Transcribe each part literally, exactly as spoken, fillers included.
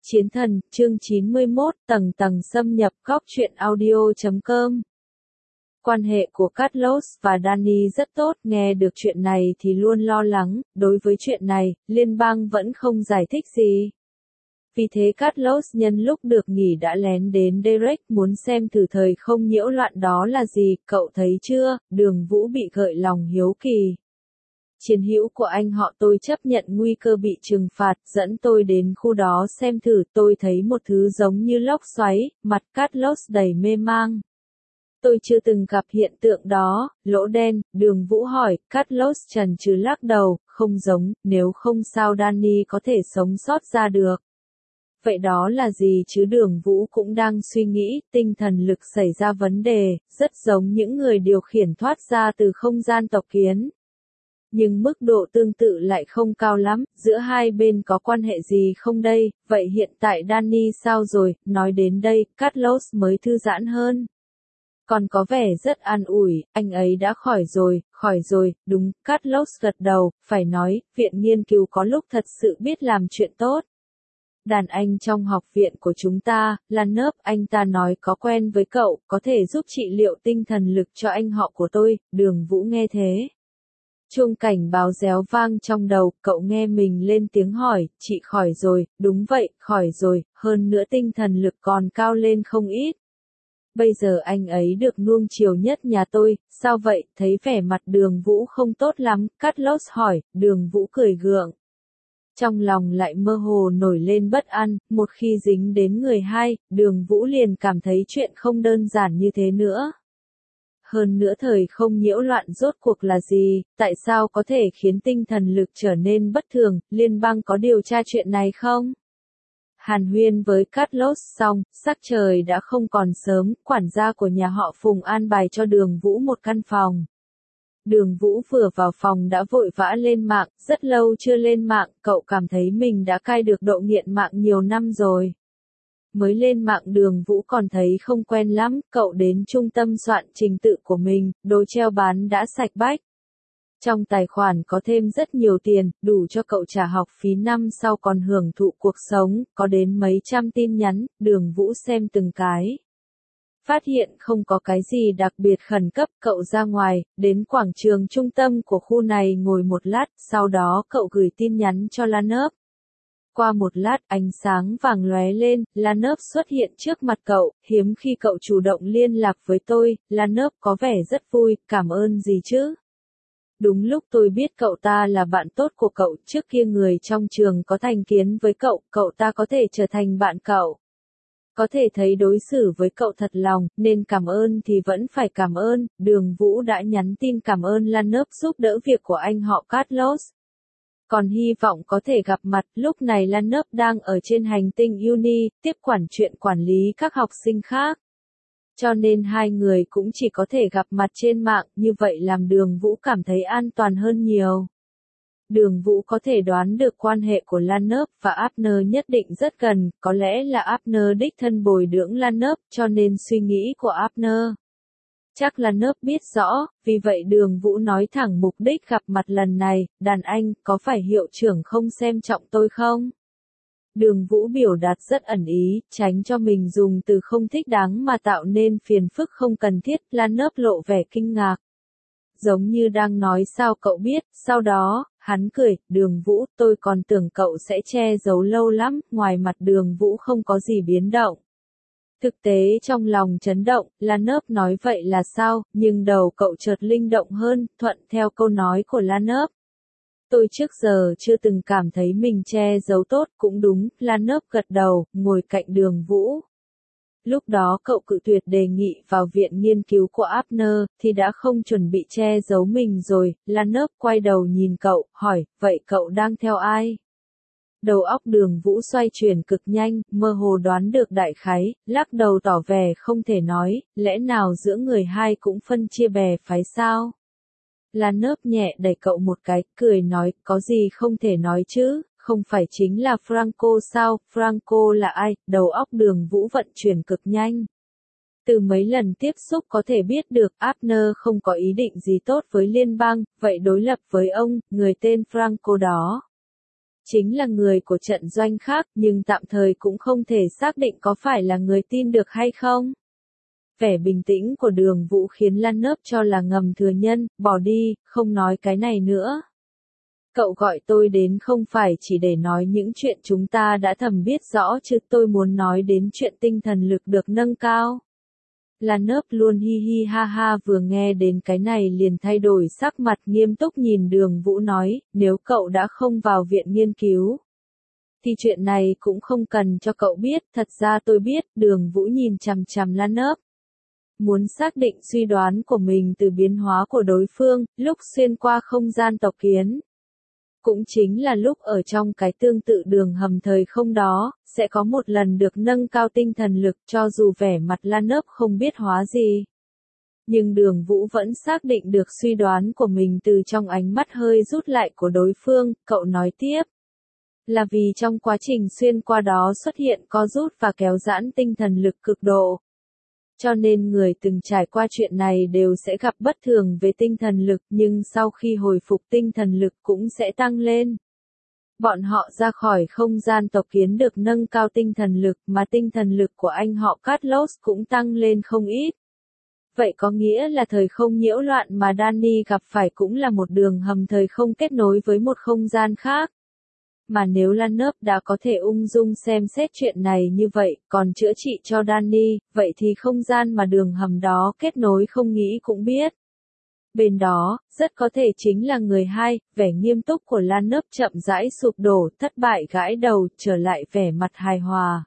Chiến thần, chương chín mươi mốt, tầng tầng xâm nhập, góc truyện audio chấm com. Quan hệ của Carlos và Danny rất tốt, nghe được chuyện này thì luôn lo lắng, đối với chuyện này, liên bang vẫn không giải thích gì. Vì thế Carlos nhân lúc được nghỉ đã lén đến Derek muốn xem thử thời không nhiễu loạn đó là gì, cậu thấy chưa, Đường Vũ bị gợi lòng hiếu kỳ. Chiến hữu của anh họ tôi chấp nhận nguy cơ bị trừng phạt, dẫn tôi đến khu đó xem thử, tôi thấy một thứ giống như lốc xoáy, mặt Carlos đầy mê mang. Tôi chưa từng gặp hiện tượng đó, lỗ đen, Đường Vũ hỏi, Carlos chần chừ lắc đầu, không giống, nếu không sao Danny có thể sống sót ra được. Vậy đó là gì chứ? Đường Vũ cũng đang suy nghĩ, tinh thần lực xảy ra vấn đề, rất giống những người điều khiển thoát ra từ không gian tộc kiến. Nhưng mức độ tương tự lại không cao lắm, giữa hai bên có quan hệ gì không đây, vậy hiện tại Danny sao rồi, nói đến đây, Carlos mới thư giãn hơn. Còn có vẻ rất an ủi, anh ấy đã khỏi rồi, khỏi rồi, đúng, Carlos gật đầu, phải nói, viện nghiên cứu có lúc thật sự biết làm chuyện tốt. Đàn anh trong học viện của chúng ta, Lanov, anh ta nói có quen với cậu, có thể giúp trị liệu tinh thần lực cho anh họ của tôi, Đường Vũ nghe thế. Chuông cảnh báo réo vang trong đầu, cậu nghe mình lên tiếng hỏi, chị khỏi rồi, đúng vậy, khỏi rồi, hơn nữa tinh thần lực còn cao lên không ít. Bây giờ anh ấy được nuông chiều nhất nhà tôi, sao vậy, thấy vẻ mặt Đường Vũ không tốt lắm, Carlos hỏi, Đường Vũ cười gượng. Trong lòng lại mơ hồ nổi lên bất an, một khi dính đến người hai, Đường Vũ liền cảm thấy chuyện không đơn giản như thế nữa. Hơn nữa thời không nhiễu loạn rốt cuộc là gì, tại sao có thể khiến tinh thần lực trở nên bất thường, liên bang có điều tra chuyện này không? Hàn huyên với Carlos xong, sắc trời đã không còn sớm, quản gia của nhà họ Phùng an bài cho Đường Vũ một căn phòng. Đường Vũ vừa vào phòng đã vội vã lên mạng, rất lâu chưa lên mạng, cậu cảm thấy mình đã cai được độ nghiện mạng nhiều năm rồi. Mới lên mạng Đường Vũ còn thấy không quen lắm, cậu đến trung tâm soạn trình tự của mình, đồ treo bán đã sạch bách. Trong tài khoản có thêm rất nhiều tiền, đủ cho cậu trả học phí năm sau còn hưởng thụ cuộc sống, có đến mấy trăm tin nhắn, Đường Vũ xem từng cái. Phát hiện không có cái gì đặc biệt khẩn cấp, cậu ra ngoài, đến quảng trường trung tâm của khu này ngồi một lát, sau đó cậu gửi tin nhắn cho Lanov. Qua một lát, ánh sáng vàng lóe lên, Lanov xuất hiện trước mặt cậu, hiếm khi cậu chủ động liên lạc với tôi, Lanov có vẻ rất vui, cảm ơn gì chứ? Đúng lúc tôi biết cậu ta là bạn tốt của cậu, trước kia người trong trường có thành kiến với cậu, cậu ta có thể trở thành bạn cậu. Có thể thấy đối xử với cậu thật lòng, nên cảm ơn thì vẫn phải cảm ơn, Đường Vũ đã nhắn tin cảm ơn Lanov giúp đỡ việc của anh họ Carlos. Còn hy vọng có thể gặp mặt, lúc này Lanov đang ở trên hành tinh Uni, tiếp quản chuyện quản lý các học sinh khác. Cho nên hai người cũng chỉ có thể gặp mặt trên mạng, như vậy làm Đường Vũ cảm thấy an toàn hơn nhiều. Đường Vũ có thể đoán được quan hệ của Lanov và Abner nhất định rất gần, có lẽ là Abner đích thân bồi dưỡng Lanov, cho nên suy nghĩ của Abner. Chắc Lanov biết rõ, vì vậy Đường Vũ nói thẳng mục đích gặp mặt lần này, đàn anh, có phải hiệu trưởng không xem trọng tôi không? Đường Vũ biểu đạt rất ẩn ý, tránh cho mình dùng từ không thích đáng mà tạo nên phiền phức không cần thiết, Lanov lộ vẻ kinh ngạc. Giống như đang nói sao cậu biết, sau đó, hắn cười, Đường Vũ, tôi còn tưởng cậu sẽ che giấu lâu lắm, ngoài mặt Đường Vũ không có gì biến động. Thực tế trong lòng chấn động, Lanov nói vậy là sao, nhưng đầu cậu chợt linh động hơn, thuận theo câu nói của Lanov. Tôi trước giờ chưa từng cảm thấy mình che giấu tốt, cũng đúng, Lanov gật đầu, ngồi cạnh Đường Vũ. Lúc đó cậu cự tuyệt đề nghị vào viện nghiên cứu của Abner, thì đã không chuẩn bị che giấu mình rồi, Lanov quay đầu nhìn cậu, hỏi, vậy cậu đang theo ai? Đầu óc Đường Vũ xoay chuyển cực nhanh, mơ hồ đoán được đại khái, lắc đầu tỏ vẻ không thể nói, lẽ nào giữa người hai cũng phân chia bè phái sao? Lanov nhẹ đẩy cậu một cái, cười nói, có gì không thể nói chứ, không phải chính là Franco sao, Franco là ai, đầu óc Đường Vũ vận chuyển cực nhanh. Từ mấy lần tiếp xúc có thể biết được Abner không có ý định gì tốt với liên bang, vậy đối lập với ông, người tên Franco đó. Chính là người của trận doanh khác, nhưng tạm thời cũng không thể xác định có phải là người tin được hay không. Vẻ bình tĩnh của Đường Vũ khiến Lan Nớp cho là ngầm thừa nhân, bỏ đi, không nói cái này nữa. Cậu gọi tôi đến không phải chỉ để nói những chuyện chúng ta đã thầm biết rõ chứ, tôi muốn nói đến chuyện tinh thần lực được nâng cao. Lan Nớp luôn hi hi ha ha, vừa nghe đến cái này liền thay đổi sắc mặt, nghiêm túc nhìn Đường Vũ nói, nếu cậu đã không vào viện nghiên cứu, thì chuyện này cũng không cần cho cậu biết, thật ra tôi biết. Đường Vũ nhìn chằm chằm Lan Nớp, muốn xác định suy đoán của mình từ biến hóa của đối phương, lúc xuyên qua không gian tộc kiến. Cũng chính là lúc ở trong cái tương tự đường hầm thời không đó, sẽ có một lần được nâng cao tinh thần lực, cho dù vẻ mặt Lan Nớp không biết hóa gì. Nhưng Đường Vũ vẫn xác định được suy đoán của mình từ trong ánh mắt hơi rút lại của đối phương, cậu nói tiếp. Là vì trong quá trình xuyên qua đó xuất hiện co rút và kéo giãn tinh thần lực cực độ. Cho nên người từng trải qua chuyện này đều sẽ gặp bất thường về tinh thần lực, nhưng sau khi hồi phục tinh thần lực cũng sẽ tăng lên. Bọn họ ra khỏi không gian tộc kiến được nâng cao tinh thần lực, mà tinh thần lực của anh họ Carlos cũng tăng lên không ít. Vậy có nghĩa là thời không nhiễu loạn mà Danny gặp phải cũng là một đường hầm thời không kết nối với một không gian khác. Mà nếu Lan Nớp đã có thể ung dung xem xét chuyện này như vậy, còn chữa trị cho Danny, vậy thì không gian mà đường hầm đó kết nối không nghĩ cũng biết. Bên đó, rất có thể chính là người hai, vẻ nghiêm túc của Lan Nớp chậm rãi sụp đổ, thất bại gãi đầu, trở lại vẻ mặt hài hòa.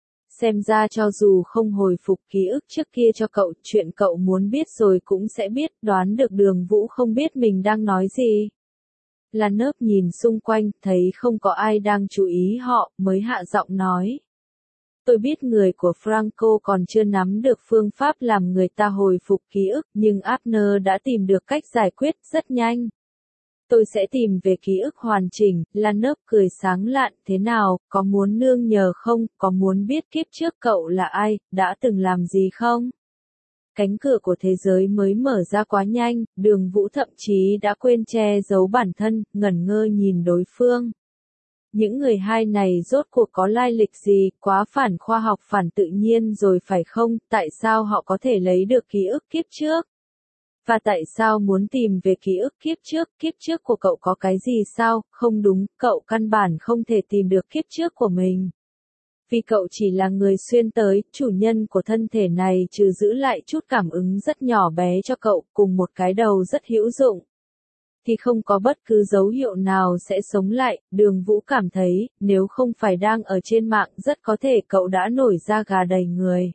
Xem ra cho dù không hồi phục ký ức trước kia cho cậu, chuyện cậu muốn biết rồi cũng sẽ biết, đoán được Đường Vũ không biết mình đang nói gì. Lan Nớp nhìn xung quanh, thấy không có ai đang chú ý họ, mới hạ giọng nói. Tôi biết người của Franco còn chưa nắm được phương pháp làm người ta hồi phục ký ức, nhưng Abner đã tìm được cách giải quyết rất nhanh. Tôi sẽ tìm về ký ức hoàn chỉnh. Lan Nớp cười sáng lạn, thế nào, có muốn nương nhờ không, có muốn biết kiếp trước cậu là ai, đã từng làm gì không? Cánh cửa của thế giới mới mở ra quá nhanh, Đường Vũ thậm chí đã quên che giấu bản thân, ngẩn ngơ nhìn đối phương. Những người hai này rốt cuộc có lai lịch gì, quá phản khoa học phản tự nhiên rồi phải không, tại sao họ có thể lấy được ký ức kiếp trước? Và tại sao muốn tìm về ký ức kiếp trước, kiếp trước của cậu có cái gì sao, không đúng, cậu căn bản không thể tìm được kiếp trước của mình. Vì cậu chỉ là người xuyên tới, chủ nhân của thân thể này trừ giữ lại chút cảm ứng rất nhỏ bé cho cậu, cùng một cái đầu rất hữu dụng. Thì không có bất cứ dấu hiệu nào sẽ sống lại. Đường Vũ cảm thấy, nếu không phải đang ở trên mạng rất có thể cậu đã nổi da gà đầy người.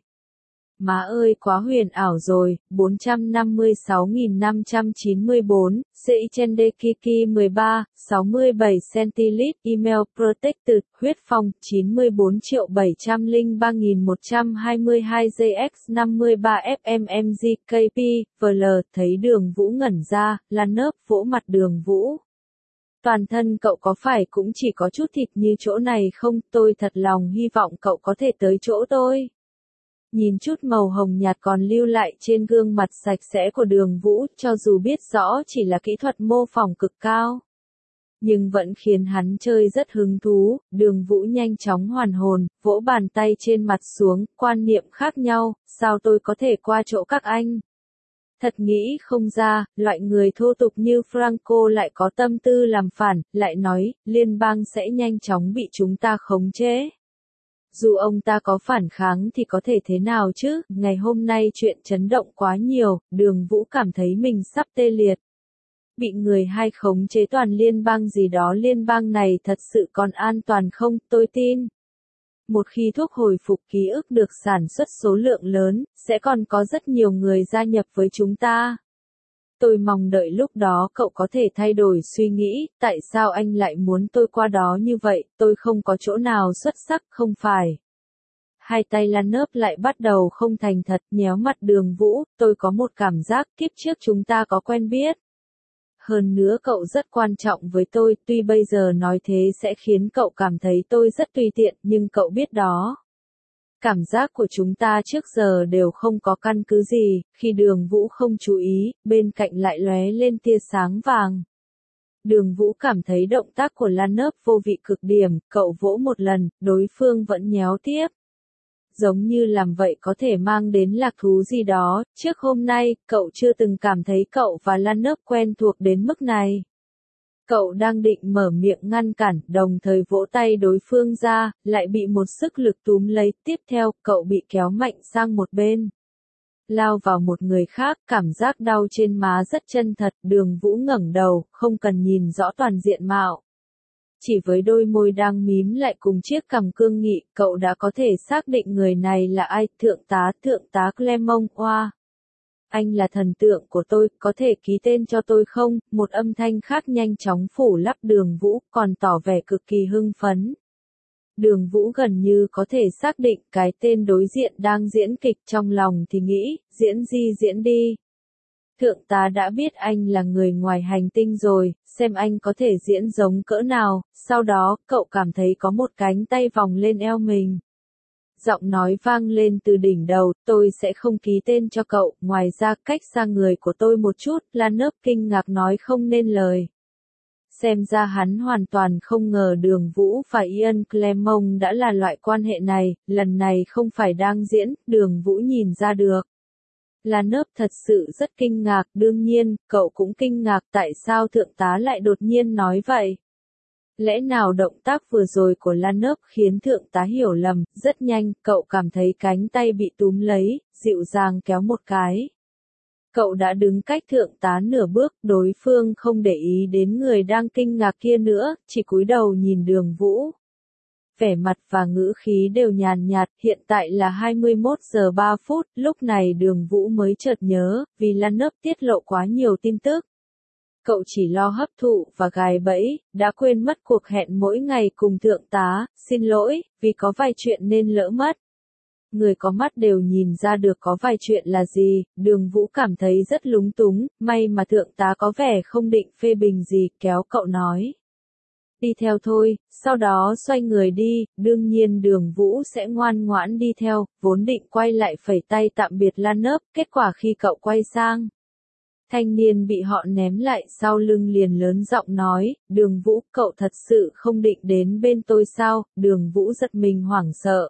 Má ơi quá huyền ảo rồi. Bốn trăm năm mươi sáu nghìn năm trăm chín mươi tư, Seichende Kiki mười ba, sáu mươi bảy centiliter, email protected, huyết phong, chín mươi bốn triệu bảy trăm lẻ ba nghìn một trăm hai mươi hai J X năm mươi ba F M M G K P, V L, thấy Đường Vũ ngẩn ra, Lan Nớp vỗ mặt Đường Vũ. Toàn thân cậu có phải cũng chỉ có chút thịt như chỗ này không, tôi thật lòng hy vọng cậu có thể tới chỗ tôi. Nhìn chút màu hồng nhạt còn lưu lại trên gương mặt sạch sẽ của Đường Vũ, cho dù biết rõ chỉ là kỹ thuật mô phỏng cực cao, nhưng vẫn khiến hắn chơi rất hứng thú. Đường Vũ nhanh chóng hoàn hồn, vỗ bàn tay trên mặt xuống, quan niệm khác nhau, sao tôi có thể qua chỗ các anh? Thật nghĩ không ra, loại người thô tục như Franco lại có tâm tư làm phản, lại nói, liên bang sẽ nhanh chóng bị chúng ta khống chế. Dù ông ta có phản kháng thì có thể thế nào chứ, ngày hôm nay chuyện chấn động quá nhiều, Đường Vũ cảm thấy mình sắp tê liệt. Bị người hai khống chế toàn liên bang gì đó, liên bang này thật sự còn an toàn không, tôi tin. Một khi thuốc hồi phục ký ức được sản xuất số lượng lớn, sẽ còn có rất nhiều người gia nhập với chúng ta. Tôi mong đợi lúc đó cậu có thể thay đổi suy nghĩ, tại sao anh lại muốn tôi qua đó như vậy, tôi không có chỗ nào xuất sắc, không phải. Hai tay Lan Nớp lại bắt đầu không thành thật, nhéo mặt Đường Vũ, tôi có một cảm giác kiếp trước chúng ta có quen biết. Hơn nữa cậu rất quan trọng với tôi, tuy bây giờ nói thế sẽ khiến cậu cảm thấy tôi rất tùy tiện, nhưng cậu biết đó. Cảm giác của chúng ta trước giờ đều không có căn cứ gì, khi Đường Vũ không chú ý, bên cạnh lại lóe lên tia sáng vàng. Đường Vũ cảm thấy động tác của Lan Nớp vô vị cực điểm, cậu vỗ một lần, đối phương vẫn nhéo tiếp. Giống như làm vậy có thể mang đến lạc thú gì đó, trước hôm nay, cậu chưa từng cảm thấy cậu và Lan Nớp quen thuộc đến mức này. Cậu đang định mở miệng ngăn cản, đồng thời vỗ tay đối phương ra, lại bị một sức lực túm lấy, tiếp theo, cậu bị kéo mạnh sang một bên. Lao vào một người khác, cảm giác đau trên má rất chân thật, Đường Vũ ngẩng đầu, không cần nhìn rõ toàn diện mạo. Chỉ với đôi môi đang mím lại cùng chiếc cằm cương nghị, cậu đã có thể xác định người này là ai, thượng tá, thượng tá Clement Oa. Anh là thần tượng của tôi, có thể ký tên cho tôi không? Một âm thanh khác nhanh chóng phủ lấp Đường Vũ, còn tỏ vẻ cực kỳ hưng phấn. Đường Vũ gần như có thể xác định cái tên đối diện đang diễn kịch, trong lòng thì nghĩ, diễn gì diễn đi. Thượng tá đã biết anh là người ngoài hành tinh rồi, xem anh có thể diễn giống cỡ nào, sau đó, cậu cảm thấy có một cánh tay vòng lên eo mình. Giọng nói vang lên từ đỉnh đầu, tôi sẽ không ký tên cho cậu, ngoài ra cách xa người của tôi một chút, Lan Nớp kinh ngạc nói không nên lời. Xem ra hắn hoàn toàn không ngờ Đường Vũ và Ian Clement đã là loại quan hệ này, lần này không phải đang diễn, Đường Vũ nhìn ra được. Lan Nớp thật sự rất kinh ngạc, đương nhiên, cậu cũng kinh ngạc tại sao thượng tá lại đột nhiên nói vậy. Lẽ nào động tác vừa rồi của Lan Nớp khiến thượng tá hiểu lầm, rất nhanh, cậu cảm thấy cánh tay bị túm lấy, dịu dàng kéo một cái. Cậu đã đứng cách thượng tá nửa bước, đối phương không để ý đến người đang kinh ngạc kia nữa, chỉ cúi đầu nhìn Đường Vũ. Vẻ mặt và ngữ khí đều nhàn nhạt, hiện tại là hai mươi mốt giờ ba phút, lúc này Đường Vũ mới chợt nhớ, vì Lan Nớp tiết lộ quá nhiều tin tức. Cậu chỉ lo hấp thụ và gài bẫy, đã quên mất cuộc hẹn mỗi ngày cùng thượng tá, xin lỗi, vì có vài chuyện nên lỡ mất. Người có mắt đều nhìn ra được có vài chuyện là gì, Đường Vũ cảm thấy rất lúng túng, may mà thượng tá có vẻ không định phê bình gì, kéo cậu nói. Đi theo thôi, sau đó xoay người đi, đương nhiên Đường Vũ sẽ ngoan ngoãn đi theo, vốn định quay lại phẩy tay tạm biệt Lan Nớp, kết quả khi cậu quay sang. Thanh niên bị họ ném lại sau lưng liền lớn giọng nói, Đường Vũ, cậu thật sự không định đến bên tôi sao, Đường Vũ giật mình hoảng sợ.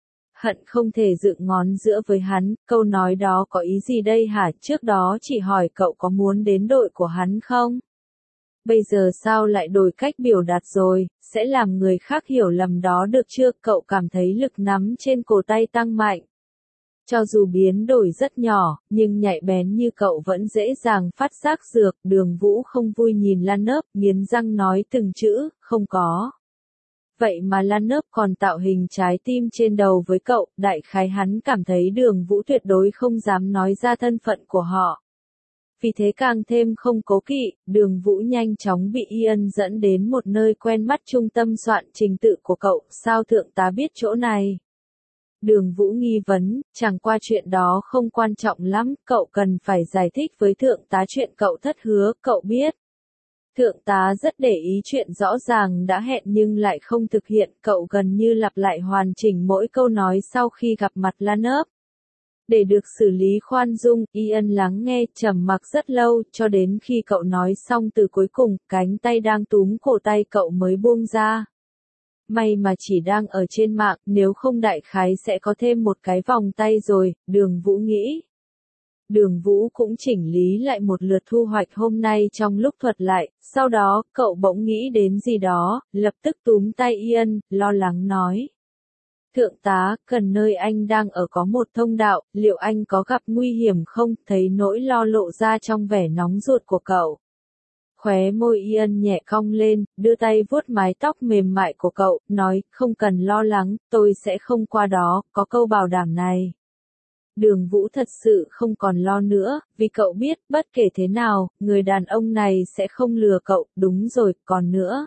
Hận không thể dựng ngón giữa với hắn, câu nói đó có ý gì đây hả, trước đó chỉ hỏi cậu có muốn đến đội của hắn không? Bây giờ sao lại đổi cách biểu đạt rồi, sẽ làm người khác hiểu lầm đó được chưa, cậu cảm thấy lực nắm trên cổ tay tăng mạnh. Cho dù biến đổi rất nhỏ, nhưng nhạy bén như cậu vẫn dễ dàng phát giác dược, Đường Vũ không vui nhìn Lan Nớp, nghiến răng nói từng chữ, không có. Vậy mà Lan Nớp còn tạo hình trái tim trên đầu với cậu, đại khái hắn cảm thấy Đường Vũ tuyệt đối không dám nói ra thân phận của họ. Vì thế càng thêm không cố kỵ, Đường Vũ nhanh chóng bị Ian dẫn đến một nơi quen mắt trung tâm soạn trình tự của cậu, sao thượng tá biết chỗ này? Đường Vũ nghi vấn, chẳng qua chuyện đó không quan trọng lắm, cậu cần phải giải thích với thượng tá chuyện cậu thất hứa, cậu biết. Thượng tá rất để ý chuyện rõ ràng đã hẹn nhưng lại không thực hiện, cậu gần như lặp lại hoàn chỉnh mỗi câu nói sau khi gặp mặt Lan Nớp. Để được xử lý khoan dung, Ian lắng nghe, trầm mặc rất lâu, cho đến khi cậu nói xong từ cuối cùng, cánh tay đang túm cổ tay cậu mới buông ra. May mà chỉ đang ở trên mạng, nếu không đại khái sẽ có thêm một cái vòng tay rồi, Đường Vũ nghĩ. Đường Vũ cũng chỉnh lý lại một lượt thu hoạch hôm nay trong lúc thuật lại, sau đó, cậu bỗng nghĩ đến gì đó, lập tức túm tay Ian, lo lắng nói. Thượng tá, gần nơi anh đang ở có một thông đạo, liệu anh có gặp nguy hiểm không, thấy nỗi lo lộ ra trong vẻ nóng ruột của cậu. Khóe môi Ian nhẹ cong lên, đưa tay vuốt mái tóc mềm mại của cậu, nói, không cần lo lắng, tôi sẽ không qua đó, có câu bảo đảm này. Đường Vũ thật sự không còn lo nữa, vì cậu biết, bất kể thế nào, người đàn ông này sẽ không lừa cậu, đúng rồi, còn nữa.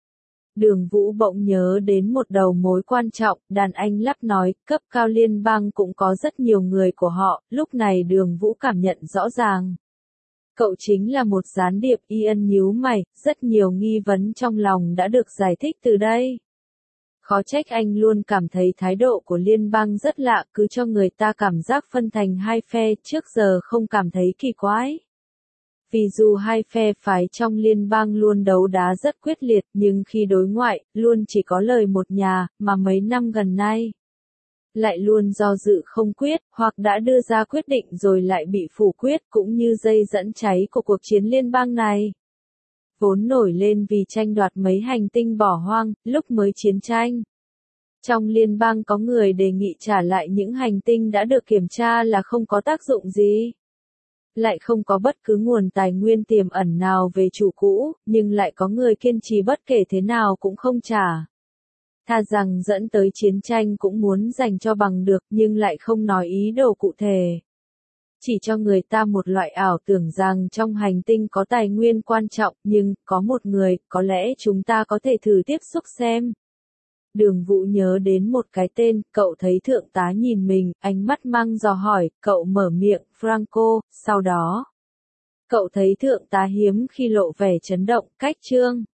Đường Vũ bỗng nhớ đến một đầu mối quan trọng, đàn anh lắp nói, cấp cao liên bang cũng có rất nhiều người của họ, lúc này Đường Vũ cảm nhận rõ ràng. Cậu chính là một gián điệp, Ian nhíu mày, rất nhiều nghi vấn trong lòng đã được giải thích từ đây. Khó trách anh luôn cảm thấy thái độ của liên bang rất lạ, cứ cho người ta cảm giác phân thành hai phe, trước giờ không cảm thấy kỳ quái. Vì dù hai phe phái trong liên bang luôn đấu đá rất quyết liệt, nhưng khi đối ngoại, luôn chỉ có lời một nhà, mà mấy năm gần nay lại luôn do dự không quyết, hoặc đã đưa ra quyết định rồi lại bị phủ quyết, cũng như dây dẫn cháy của cuộc chiến liên bang này. Vốn nổi lên vì tranh đoạt mấy hành tinh bỏ hoang, lúc mới chiến tranh. Trong liên bang có người đề nghị trả lại những hành tinh đã được kiểm tra là không có tác dụng gì. Lại không có bất cứ nguồn tài nguyên tiềm ẩn nào về chủ cũ, nhưng lại có người kiên trì bất kể thế nào cũng không trả. Thà rằng dẫn tới chiến tranh cũng muốn giành cho bằng được, nhưng lại không nói ý đồ cụ thể. Chỉ cho người ta một loại ảo tưởng rằng trong hành tinh có tài nguyên quan trọng, nhưng, có một người, có lẽ chúng ta có thể thử tiếp xúc xem. Đường Vũ nhớ đến một cái tên, cậu thấy thượng tá nhìn mình, ánh mắt mang dò hỏi, cậu mở miệng, Franco, sau đó. Cậu thấy thượng tá hiếm khi lộ vẻ chấn động, cách chương.